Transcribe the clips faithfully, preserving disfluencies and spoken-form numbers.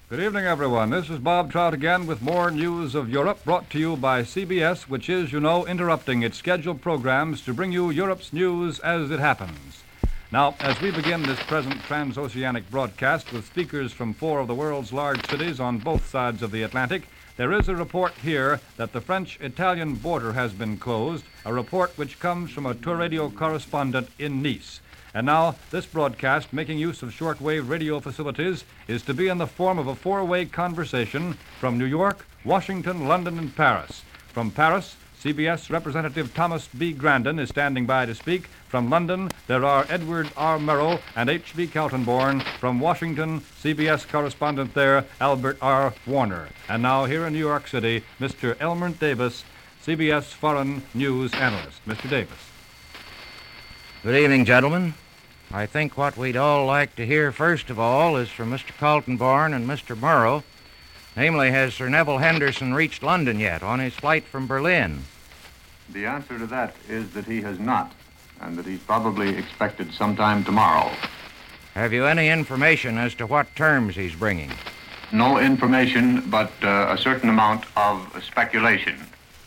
Good evening, everyone. This is Bob Trout again with more news of Europe brought to you by C B S, which is, you know, interrupting its scheduled programs to bring you Europe's news as it happens. Now, as we begin this present transoceanic broadcast with speakers from four of the world's large cities on both sides of the Atlantic, there is a report here that the French-Italian border has been closed, a report which comes from a tour radio correspondent in Nice. And now, this broadcast, making use of shortwave radio facilities, is to be in the form of a four-way conversation from New York, Washington, London, and Paris. From Paris, C B S Representative Thomas B. Grandin is standing by to speak. From London, there are Edward R. Murrow and H B. Kaltenborn. From Washington, C B S correspondent there, Albert R. Warner. And now, here in New York City, Mister Elmer Davis, C B S Foreign News Analyst. Mister Davis. Good evening, gentlemen. I think what we'd all like to hear first of all is from Mister Kaltenborn and Mister Murrow. Namely, has Sir Neville Henderson reached London yet on his flight from Berlin? The answer to that is that he has not, and that he's probably expected sometime tomorrow. Have you any information as to what terms he's bringing? No information, but uh, a certain amount of speculation.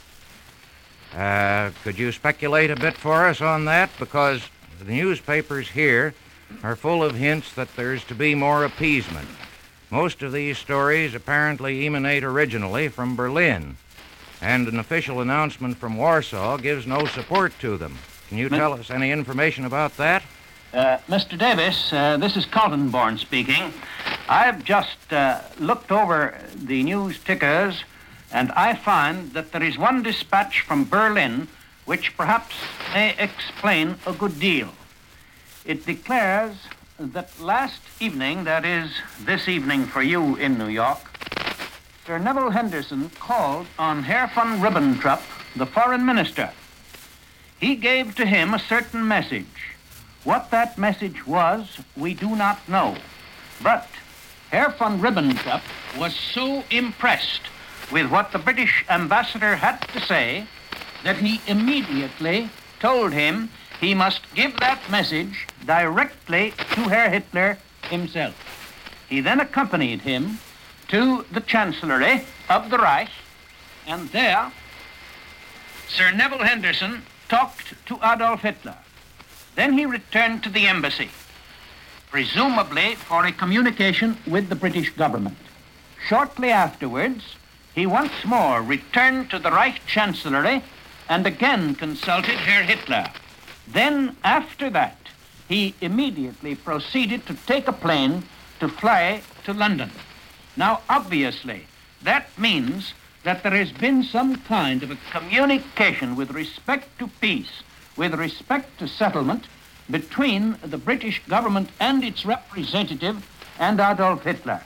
Uh, could you speculate a bit for us on that? Because the newspapers here are full of hints that there's to be more appeasement. Most of these stories apparently emanate originally from Berlin, and an official announcement from Warsaw gives no support to them. Can you tell us any information about that? Uh, Mister Davis, uh, this is Kaltenborn speaking. I've just uh, looked over the news tickers, and I find that there is one dispatch from Berlin which perhaps may explain a good deal. It declares that last evening, that is, this evening for you in New York, Sir Neville Henderson called on Herr von Ribbentrop, the foreign minister. He gave to him a certain message. What that message was, we do not know. But Herr von Ribbentrop was so impressed with what the British ambassador had to say that he immediately told him he must give that message directly to Herr Hitler himself. He then accompanied him to the Chancellery of the Reich, and there Sir Neville Henderson talked to Adolf Hitler. Then he returned to the embassy, presumably for a communication with the British government. Shortly afterwards, he once more returned to the Reich Chancellery and again consulted Herr Hitler. Then, after that, he immediately proceeded to take a plane to fly to London. Now, obviously, that means that there has been some kind of a communication with respect to peace, with respect to settlement, between the British government and its representative and Adolf Hitler.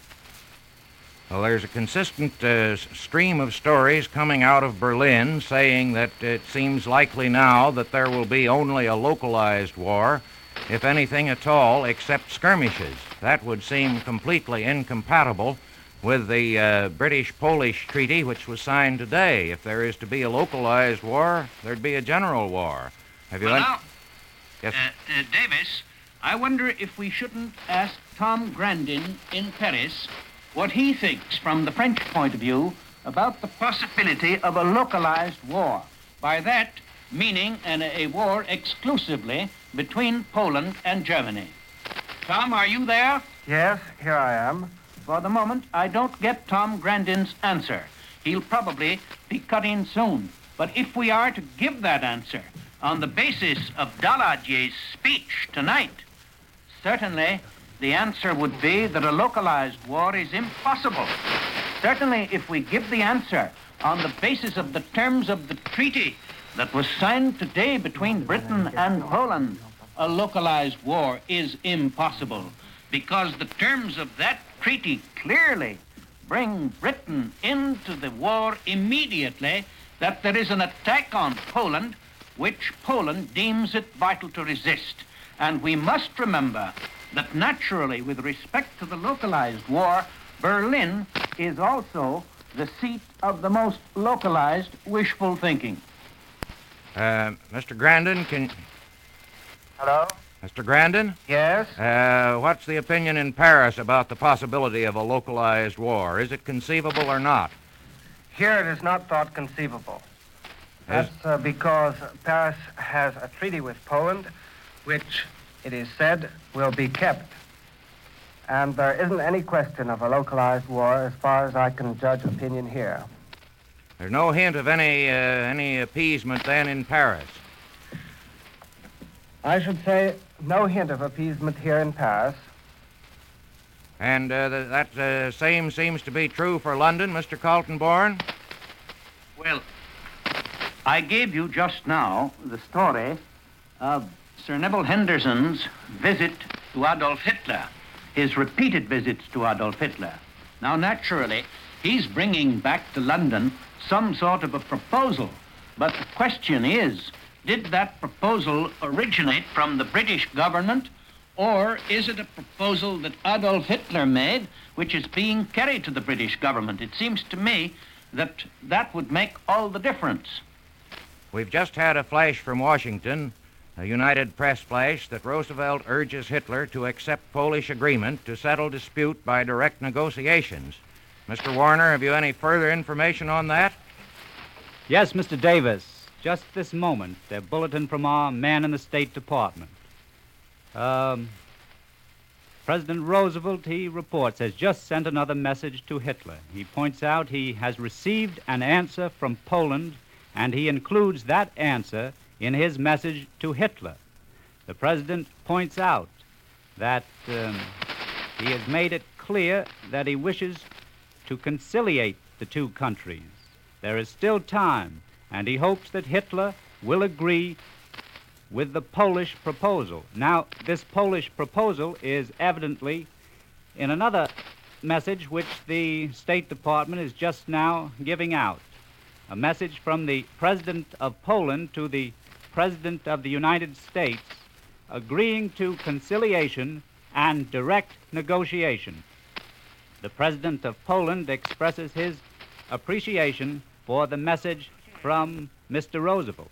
Well, there's a consistent uh, stream of stories coming out of Berlin saying that it seems likely now that there will be only a localized war, if anything at all, except skirmishes. That would seem completely incompatible with the uh, British-Polish treaty, which was signed today. If there is to be a localized war, there'd be a general war. Have you... Well, un- now, yes? uh, uh, Davis, I wonder if we shouldn't ask Tom Grandin in Paris what he thinks from the French point of view about the possibility of a localized war. By that, meaning an, a war exclusively between Poland and Germany. Tom, are you there? Yes, here I am. For the moment, I don't get Tom Grandin's answer. He'll probably be cut in soon. But if we are to give that answer on the basis of Daladier's speech tonight, certainly the answer would be that a localized war is impossible. Certainly, if we give the answer on the basis of the terms of the treaty that was signed today between Britain and Poland, a localized war is impossible, because the terms of that treaty clearly bring Britain into the war immediately, that there is an attack on Poland, which Poland deems it vital to resist. And we must remember that naturally, with respect to the localized war, Berlin is also the seat of the most localized wishful thinking. Uh, Mister Grandin, can... Hello? Mister Grandin? Yes? Uh, what's the opinion in Paris about the possibility of a localized war? Is it conceivable or not? Here it is not thought conceivable. Yes. That's uh, because Paris has a treaty with Poland, which, it is said, will be kept. And there isn't any question of a localized war as far as I can judge opinion here. There's no hint of any, uh, any appeasement then in Paris. I should say no hint of appeasement here in Paris. And uh, th- that uh, same seems to be true for London, Mister Kaltenborn? Well, I gave you just now the story of Sir Neville Henderson's visit to Adolf Hitler, his repeated visits to Adolf Hitler. Now, naturally, he's bringing back to London some sort of a proposal. But the question is, did that proposal originate from the British government, or is it a proposal that Adolf Hitler made, which is being carried to the British government? It seems to me that that would make all the difference. We've just had a flash from Washington, a United Press flash, that Roosevelt urges Hitler to accept Polish agreement to settle dispute by direct negotiations. Mister Warner, have you any further information on that? Yes, Mister Davis. Just this moment, a bulletin from our man in the State Department. Um, President Roosevelt, he reports, has just sent another message to Hitler. He points out he has received an answer from Poland, and he includes that answer in his message to Hitler. The president points out that um, he has made it clear that he wishes to conciliate the two countries. There is still time, and he hopes that Hitler will agree with the Polish proposal. Now, this Polish proposal is evidently in another message which the State Department is just now giving out, a message from the President of Poland to the President of the United States agreeing to conciliation and direct negotiation. The President of Poland expresses his appreciation for the message from Mister Roosevelt.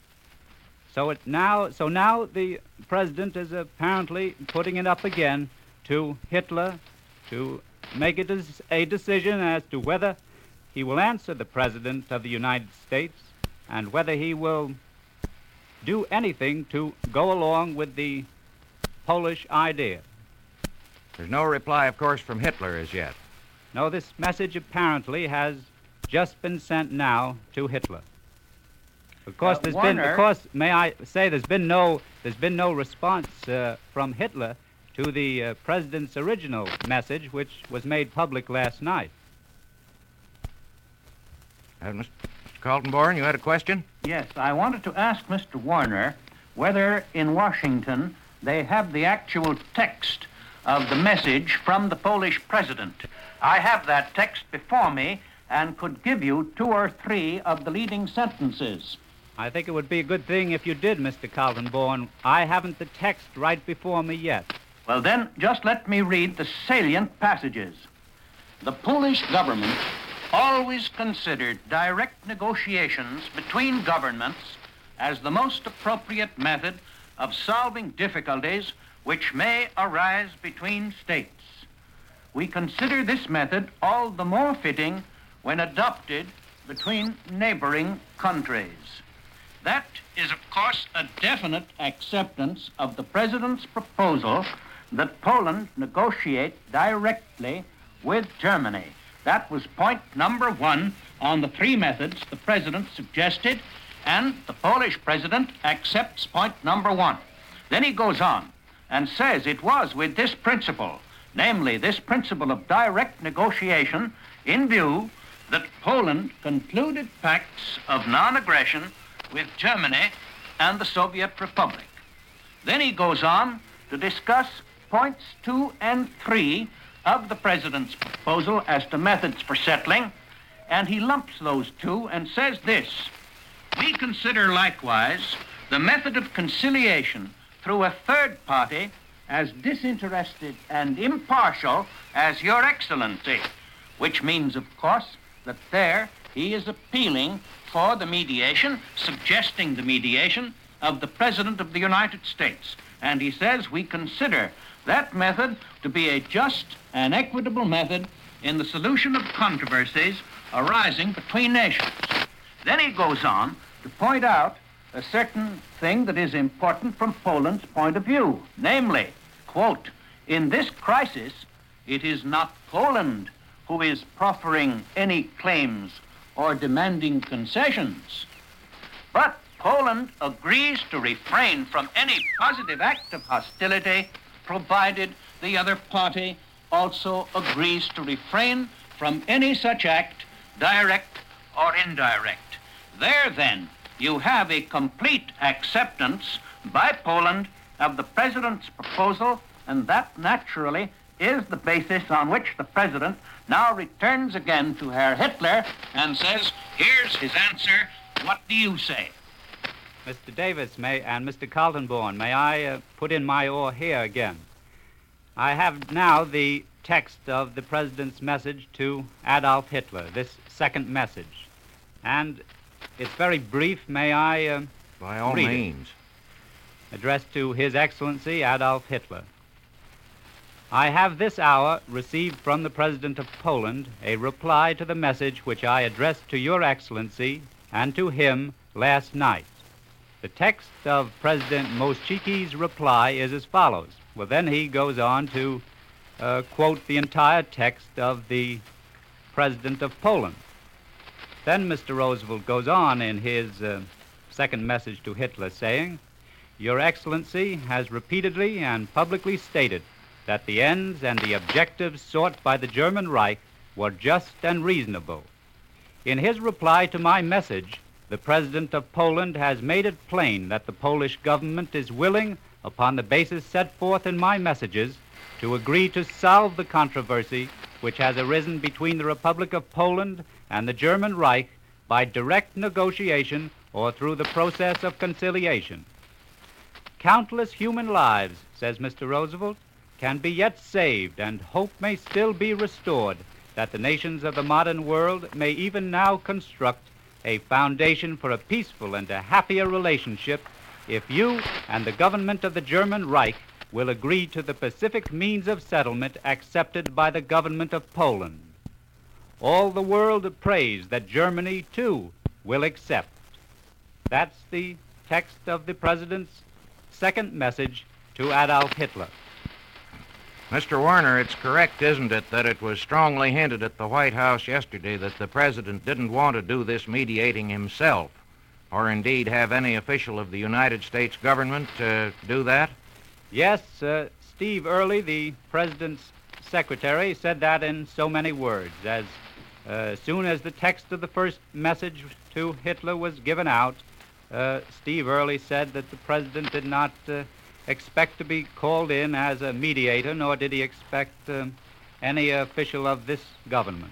So it now, so now the President is apparently putting it up again to Hitler to make a, des- a decision as to whether he will answer the President of the United States and whether he will do anything to go along with the Polish idea. There's no reply, of course, from Hitler as yet. No, this message apparently has just been sent now to Hitler. Of course, Uh, there's been, Warner- of course, may I say, there's been no, there's been no response uh, from Hitler to the uh, president's original message, which was made public last night. Uh, Mister Kaltenborn, you had a question? Yes, I wanted to ask Mister Warner whether in Washington they have the actual text of the message from the Polish president. I have that text before me and could give you two or three of the leading sentences. I think it would be a good thing if you did, Mister Kaltenborn. I haven't the text right before me yet. Well, then, just let me read the salient passages. The Polish government always considered direct negotiations between governments as the most appropriate method of solving difficulties which may arise between states. We consider this method all the more fitting when adopted between neighboring countries. That is, of course, a definite acceptance of the President's proposal that Poland negotiate directly with Germany. That was point number one on the three methods the President suggested, and the Polish President accepts point number one. Then he goes on and says it was with this principle, namely this principle of direct negotiation, in view that Poland concluded pacts of non-aggression with Germany and the Soviet Republic. Then he goes on to discuss points two and three of the President's proposal as to methods for settling, and he lumps those two and says this: we consider likewise the method of conciliation through a third party as disinterested and impartial as Your Excellency, which means, of course, that there he is appealing for the mediation, suggesting the mediation of the President of the United States. And he says we consider that method to be a just and equitable method in the solution of controversies arising between nations. Then he goes on to point out a certain thing that is important from Poland's point of view, namely, quote, in this crisis, it is not Poland who is proffering any claims or demanding concessions, but Poland agrees to refrain from any positive act of hostility provided the other party also agrees to refrain from any such act, direct or indirect. There, then, you have a complete acceptance by Poland of the President's proposal, and that, naturally, is the basis on which the President now returns again to Herr Hitler and says, here's his answer, what do you say? Mister Davis may, and Mister Kaltenborn, may I uh, put in my oar here again? I have now the text of the President's message to Adolf Hitler, this second message. And it's very brief. May I uh, By all read means. It? Addressed to His Excellency Adolf Hitler. I have this hour received from the President of Poland a reply to the message which I addressed to Your Excellency and to him last night. The text of President Moszczyki's reply is as follows. Well, then he goes on to uh, quote the entire text of the President of Poland. Then Mister Roosevelt goes on in his uh, second message to Hitler saying, Your Excellency has repeatedly and publicly stated that the ends and the objectives sought by the German Reich were just and reasonable. In his reply to my message, the President of Poland has made it plain that the Polish government is willing, upon the basis set forth in my messages, to agree to solve the controversy which has arisen between the Republic of Poland and the German Reich by direct negotiation or through the process of conciliation. Countless human lives, says Mister Roosevelt, can be yet saved and hope may still be restored that the nations of the modern world may even now construct a foundation for a peaceful and a happier relationship if you and the government of the German Reich will agree to the pacific means of settlement accepted by the government of Poland. All the world prays that Germany, too, will accept. That's the text of the President's second message to Adolf Hitler. Mister Warner, it's correct, isn't it, that it was strongly hinted at the White House yesterday that the President didn't want to do this mediating himself, or indeed have any official of the United States government uh, do that? Yes, uh, Steve Early, the President's secretary, said that in so many words. As uh, soon as the text of the first message to Hitler was given out, uh, Steve Early said that the President did not uh, expect to be called in as a mediator, nor did he expect uh, any official of this government.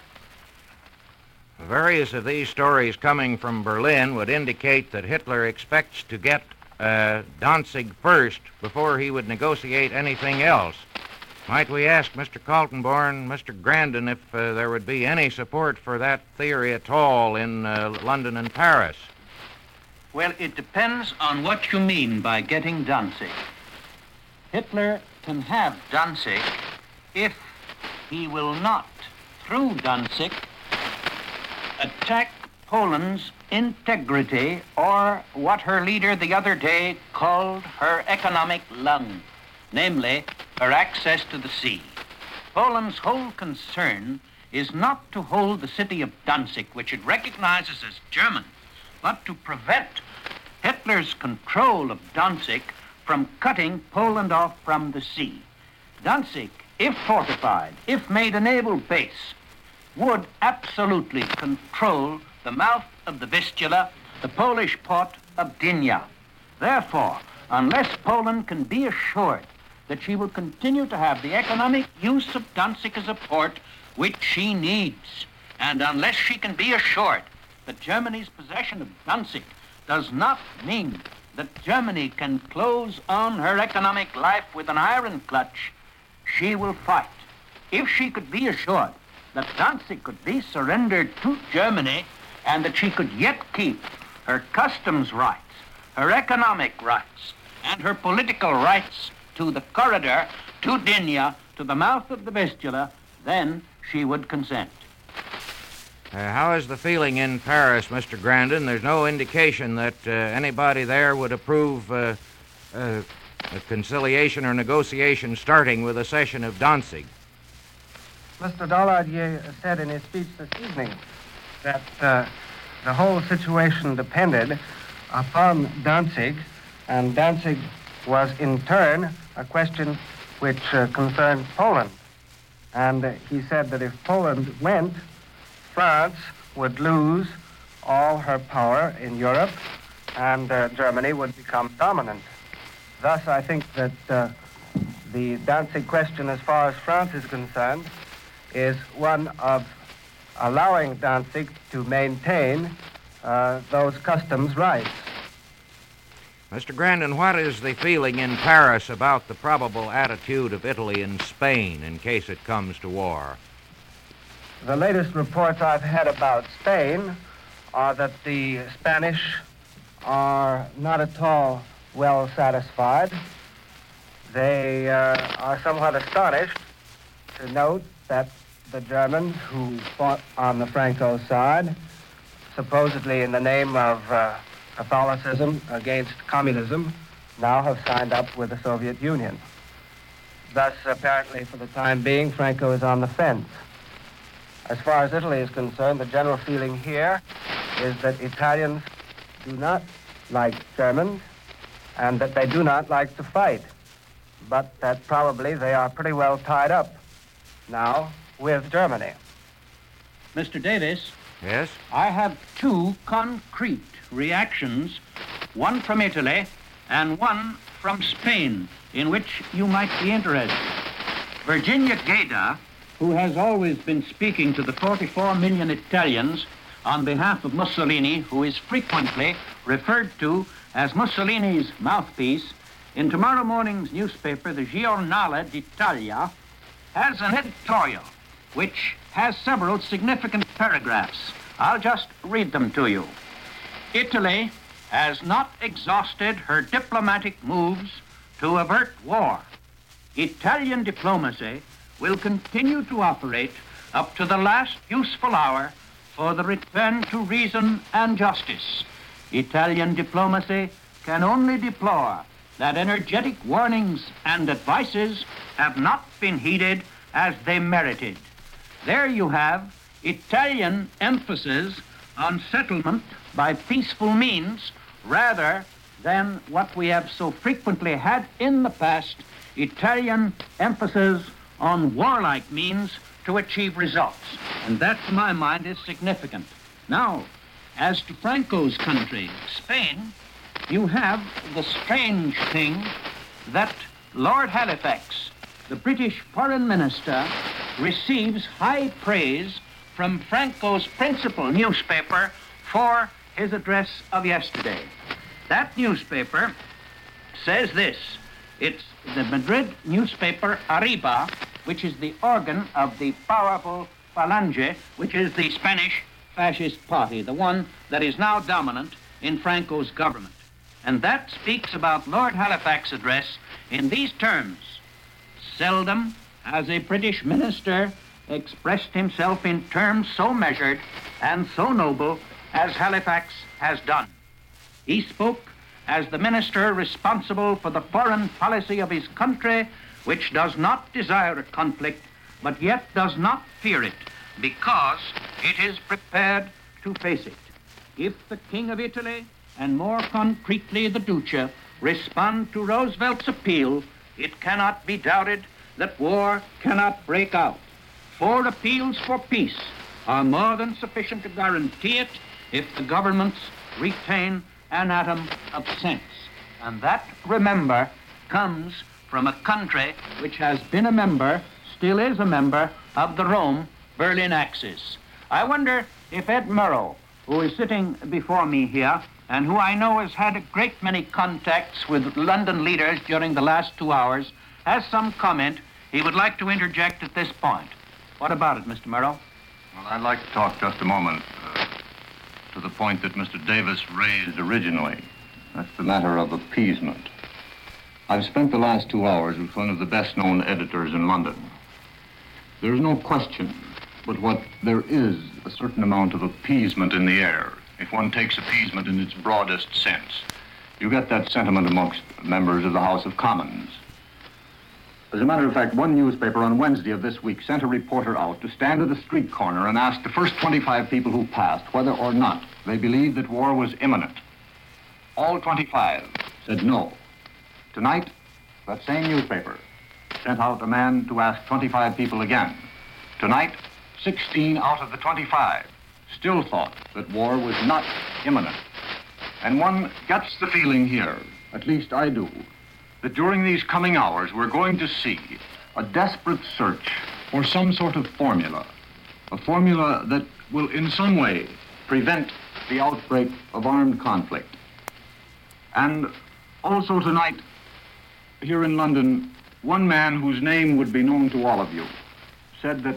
Various of these stories coming from Berlin would indicate that Hitler expects to get uh, Danzig first before he would negotiate anything else. Might we ask Mister Kaltenborn, Mister Grandin, if uh, there would be any support for that theory at all in uh, London and Paris? Well, it depends on what you mean by getting Danzig. Hitler can have Danzig if he will not, through Danzig, attack Poland's integrity, or what her leader the other day called her economic lung, namely her access to the sea. Poland's whole concern is not to hold the city of Danzig, which it recognizes as German, but to prevent Hitler's control of Danzig from cutting Poland off from the sea. Danzig, if fortified, if made a naval base, would absolutely control the mouth of the Vistula, the Polish port of Gdynia. Therefore, unless Poland can be assured that she will continue to have the economic use of Danzig as a port, which she needs, and unless she can be assured that Germany's possession of Danzig does not mean that Germany can close on her economic life with an iron clutch, she will fight. If she could be assured that Danzig could be surrendered to Germany and that she could yet keep her customs rights, her economic rights, and her political rights to the corridor, to Dinya, to the mouth of the Vistula, then she would consent. Uh, how is the feeling in Paris, Mister Grandin? There's no indication that uh, anybody there would approve uh, uh, a conciliation or negotiation starting with a session of Danzig. Mister Dallardier said in his speech this evening that uh, the whole situation depended upon Danzig, and Danzig was in turn a question which uh, concerned Poland. And uh, he said that if Poland went, France would lose all her power in Europe, and uh, Germany would become dominant. Thus, I think that uh, the Danzig question, as far as France is concerned, is one of allowing Danzig to maintain uh, those customs rights. Mister Grandin, what is the feeling in Paris about the probable attitude of Italy and Spain in case it comes to war? The latest reports I've had about Spain are that the Spanish are not at all well satisfied. They uh, are somewhat astonished to note that the Germans who fought on the Franco side, supposedly in the name of uh, Catholicism against communism, now have signed up with the Soviet Union. Thus, apparently, for the time being, Franco is on the fence. As far as Italy is concerned, the general feeling here is that Italians do not like Germans and that they do not like to fight, but that probably they are pretty well tied up now with Germany. Mister Davis, Yes? I have two concrete reactions, one from Italy and one from Spain, in which you might be interested. Virginia Geda, who has always been speaking to the forty-four million Italians on behalf of Mussolini, who is frequently referred to as Mussolini's mouthpiece, in tomorrow morning's newspaper, the Giornale d'Italia, has an editorial which has several significant paragraphs. I'll just read them to you. Italy has not exhausted her diplomatic moves to avert war. Italian diplomacy will continue to operate up to the last useful hour for the return to reason and justice. Italian diplomacy can only deplore that energetic warnings and advices have not been heeded as they merited. There you have Italian emphasis on settlement by peaceful means rather than what we have so frequently had in the past, Italian emphasis on warlike means to achieve results. And that, to my mind, is significant. Now, as to Franco's country, Spain, you have the strange thing that Lord Halifax, the British Foreign Minister, receives high praise from Franco's principal newspaper for his address of yesterday. That newspaper says this. It's the Madrid newspaper Arriba, which is the organ of the powerful Falange, which is the Spanish fascist party, the one that is now dominant in Franco's government. And that speaks about Lord Halifax's address in these terms. Seldom has a British minister expressed himself in terms so measured and so noble as Halifax has done. He spoke as the minister responsible for the foreign policy of his country, which does not desire a conflict, but yet does not fear it, because it is prepared to face it. If the King of Italy, and more concretely the Duce, respond to Roosevelt's appeal, it cannot be doubted that war cannot break out. Four appeals for peace are more than sufficient to guarantee it if the governments retain an atom of sense. And that, remember, comes from a country which has been a member, still is a member, of the Rome-Berlin Axis. I wonder if Ed Murrow, who is sitting before me here, and who I know has had a great many contacts with London leaders during the last two hours, has some comment he would like to interject at this point. What about it, Mister Murrow? Well, I'd like to talk just a moment uh, to the point that Mister Davis raised originally. That's the matter of appeasement. I've spent the last two hours with one of the best-known editors in London. There's no question but what there is a certain amount of appeasement in the air, if one takes appeasement in its broadest sense. You get that sentiment amongst members of the House of Commons. As a matter of fact, one newspaper on Wednesday of this week sent a reporter out to stand at a street corner and ask the first twenty-five people who passed whether or not they believed that war was imminent. All twenty-five said no. Tonight, that same newspaper sent out a man to ask twenty-five people again. Tonight, sixteen out of the twenty-five still thought that war was not imminent. And one gets the feeling here, at least I do, that during these coming hours we're going to see a desperate search for some sort of formula, a formula that will in some way prevent the outbreak of armed conflict. And also tonight, here in London, one man whose name would be known to all of you said that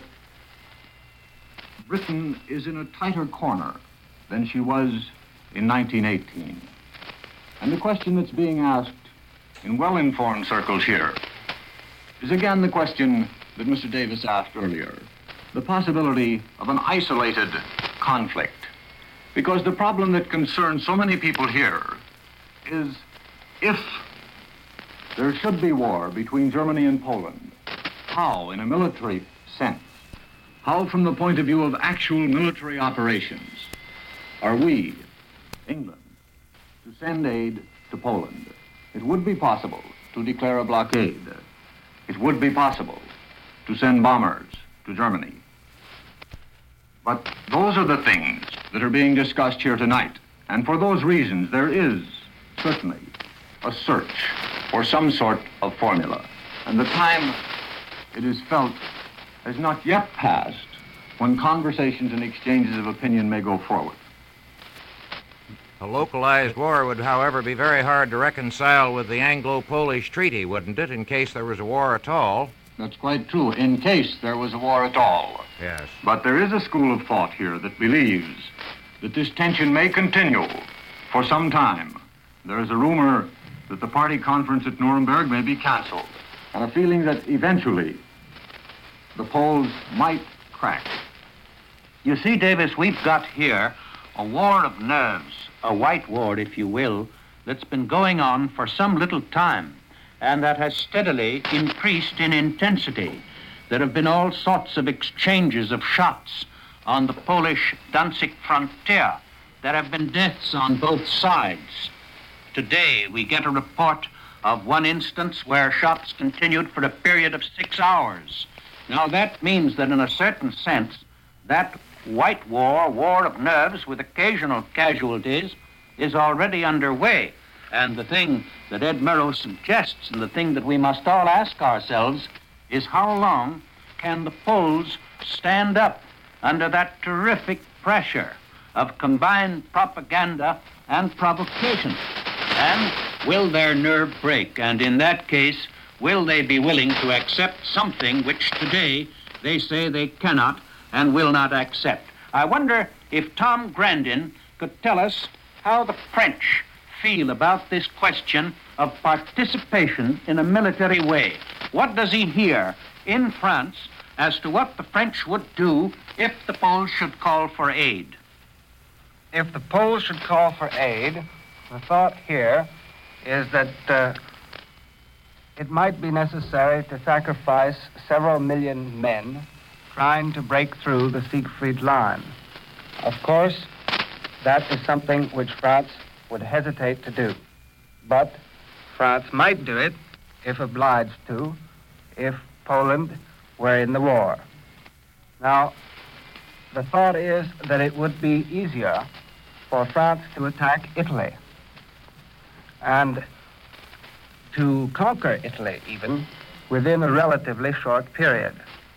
Britain is in a tighter corner than she was in nineteen eighteen. And the question that's being asked in well-informed circles here is again the question that Mister Davis asked earlier, the possibility of an isolated conflict. Because the problem that concerns so many people here is if there should be war between Germany and Poland, how, in a military sense, how from the point of view of actual military operations, are we, England, to send aid to Poland? It would be possible to declare a blockade. It would be possible to send bombers to Germany. But those are the things that are being discussed here tonight. And for those reasons, there is certainly a search for some sort of formula. And the time, it is felt, has not yet passed when conversations and exchanges of opinion may go forward. A localized war would, however, be very hard to reconcile with the Anglo-Polish Treaty, wouldn't it, in case there was a war at all? That's quite true, in case there was a war at all. Yes. But there is a school of thought here that believes that this tension may continue for some time. There is a rumor that the party conference at Nuremberg may be canceled, and a feeling that eventually the Poles might crack. You see, Davis, we've got here a war of nerves, a white war, if you will, that's been going on for some little time, and that has steadily increased in intensity. There have been all sorts of exchanges of shots on the Polish Danzig frontier. There have been deaths on both sides. Today, we get a report of one instance where shots continued for a period of six hours. Now, that means that in a certain sense, that white war, war of nerves with occasional casualties, is already underway. And the thing that Ed Murrow suggests, and the thing that we must all ask ourselves, is how long can the Poles stand up under that terrific pressure of combined propaganda and provocation? And will their nerve break? And in that case, will they be willing to accept something which today they say they cannot and will not accept? I wonder if Tom Grandin could tell us how the French feel about this question of participation in a military way. What does he hear in France as to what the French would do if the Poles should call for aid? If the Poles should call for aid, the thought here is that uh, it might be necessary to sacrifice several million men trying to break through the Siegfried Line. Of course, that is something which France would hesitate to do. But France might do it, if obliged to, if Poland were in the war. Now, the thought is that it would be easier for France to attack Italy and to conquer Italy, even, within a relatively short period.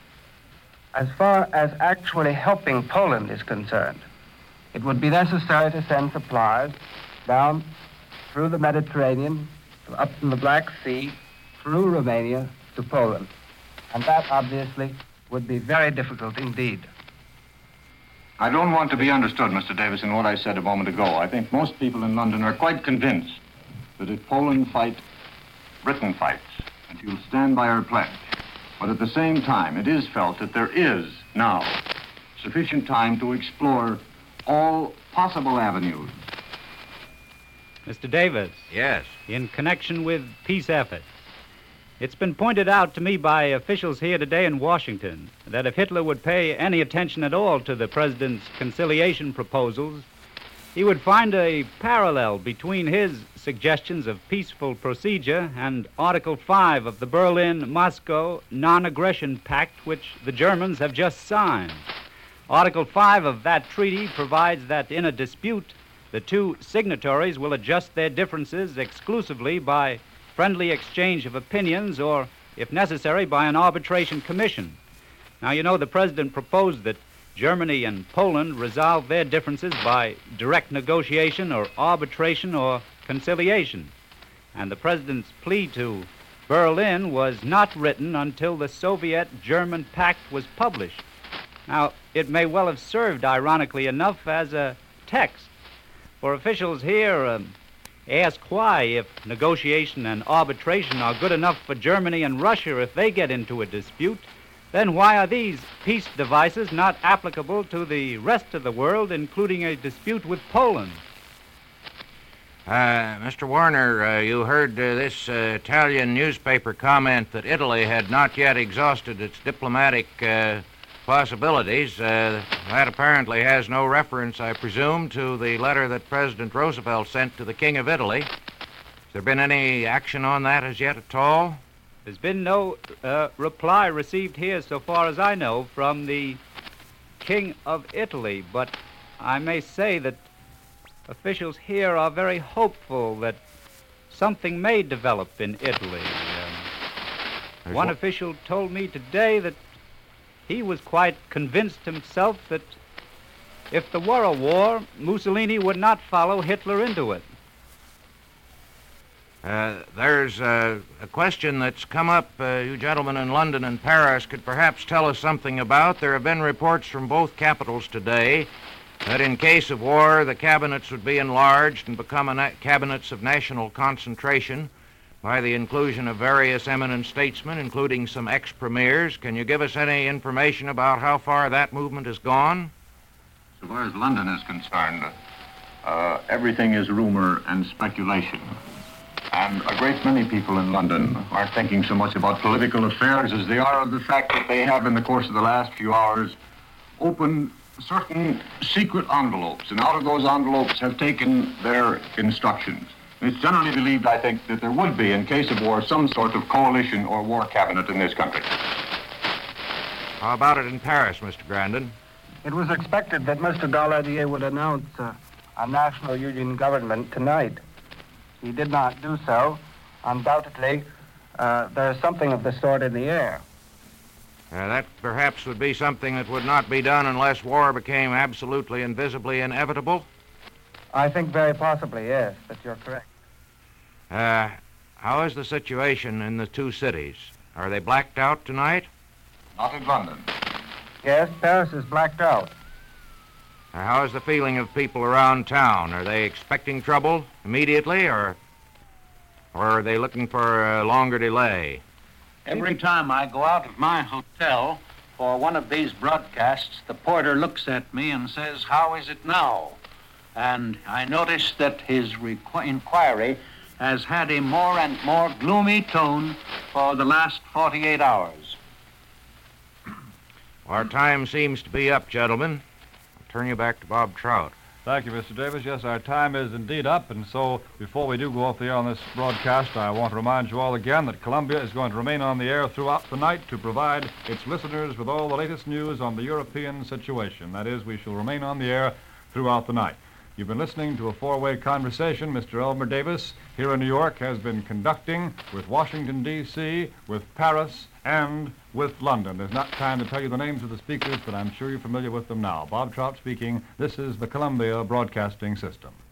As far as actually helping Poland is concerned, it would be necessary to send supplies down through the Mediterranean, up from the Black Sea, through Romania to Poland. And that, obviously, would be very difficult indeed. I don't want to be understood, Mister Davis, in what I said a moment ago. I think most people in London are quite convinced that if Poland fight Britain fights, and she'll stand by her pledge. But at the same time, it is felt that there is now sufficient time to explore all possible avenues. Mister Davis, Yes. in connection with peace efforts, it's been pointed out to me by officials here today in Washington that if Hitler would pay any attention at all to the president's conciliation proposals, he would find a parallel between his suggestions of peaceful procedure and Article five of the Berlin-Moscow Non-Aggression Pact, which the Germans have just signed. Article five of that treaty provides that in a dispute, the two signatories will adjust their differences exclusively by friendly exchange of opinions or, if necessary, by an arbitration commission. Now, you know, the president proposed that Germany and Poland resolve their differences by direct negotiation or arbitration or conciliation. And the president's plea to Berlin was not written until the Soviet-German pact was published. Now, it may well have served, ironically enough, as a text. For officials here um, ask why, if negotiation and arbitration are good enough for Germany and Russia if they get into a dispute, then why are these peace devices not applicable to the rest of the world, including a dispute with Poland? Uh, Mister Warner, uh, you heard uh, this uh, Italian newspaper comment that Italy had not yet exhausted its diplomatic uh, possibilities. Uh, that apparently has no reference, I presume, to the letter that President Roosevelt sent to the King of Italy. Has there been any action on that as yet at all? There's been no uh, reply received here, so far as I know, from the King of Italy, but I may say that officials here are very hopeful that something may develop in Italy. Um, one what? official told me today that he was quite convinced himself that if there were a war, Mussolini would not follow Hitler into it. Uh, there's uh, a question that's come up, uh, you gentlemen in London and Paris could perhaps tell us something about. There have been reports from both capitals today that in case of war, the cabinets would be enlarged and become a na- cabinets of national concentration by the inclusion of various eminent statesmen, including some ex-premiers. Can you give us any information about how far that movement has gone? So far as London is concerned, uh, everything is rumor and speculation. And a great many people in London aren't thinking so much about political affairs as they are of the fact that they have, in the course of the last few hours, opened certain secret envelopes, and out of those envelopes have taken their instructions. It's generally believed, I think, that there would be, in case of war, some sort of coalition or war cabinet in this country. How about it in Paris, Mister Grandin? It was expected that Mister Daladier would announce uh, a national union government tonight. He did not do so. Undoubtedly, uh, there is something of the sort in the air. Uh, that perhaps would be something that would not be done unless war became absolutely and visibly inevitable? I think very possibly, yes, that you're correct. Uh, how is the situation in the two cities? Are they blacked out tonight? Not in London. Yes, Paris is blacked out. Uh, how is the feeling of people around town? Are they expecting trouble immediately, or, or are they looking for a longer delay? Every time I go out of my hotel for one of these broadcasts, the porter looks at me and says, "How is it now?" And I notice that his requ- inquiry has had a more and more gloomy tone for the last forty-eight hours. Our time seems to be up, gentlemen. I'll turn you back to Bob Trout. Thank you, Mister Davis. Yes, our time is indeed up, and so before we do go off the air on this broadcast, I want to remind you all again that Columbia is going to remain on the air throughout the night to provide its listeners with all the latest news on the European situation. That is, we shall remain on the air throughout the night. You've been listening to a four-way conversation Mister Elmer Davis here in New York has been conducting with Washington, D C, with Paris, and with London. There's not time to tell you the names of the speakers, but I'm sure you're familiar with them now. Bob Trout speaking. This is the Columbia Broadcasting System.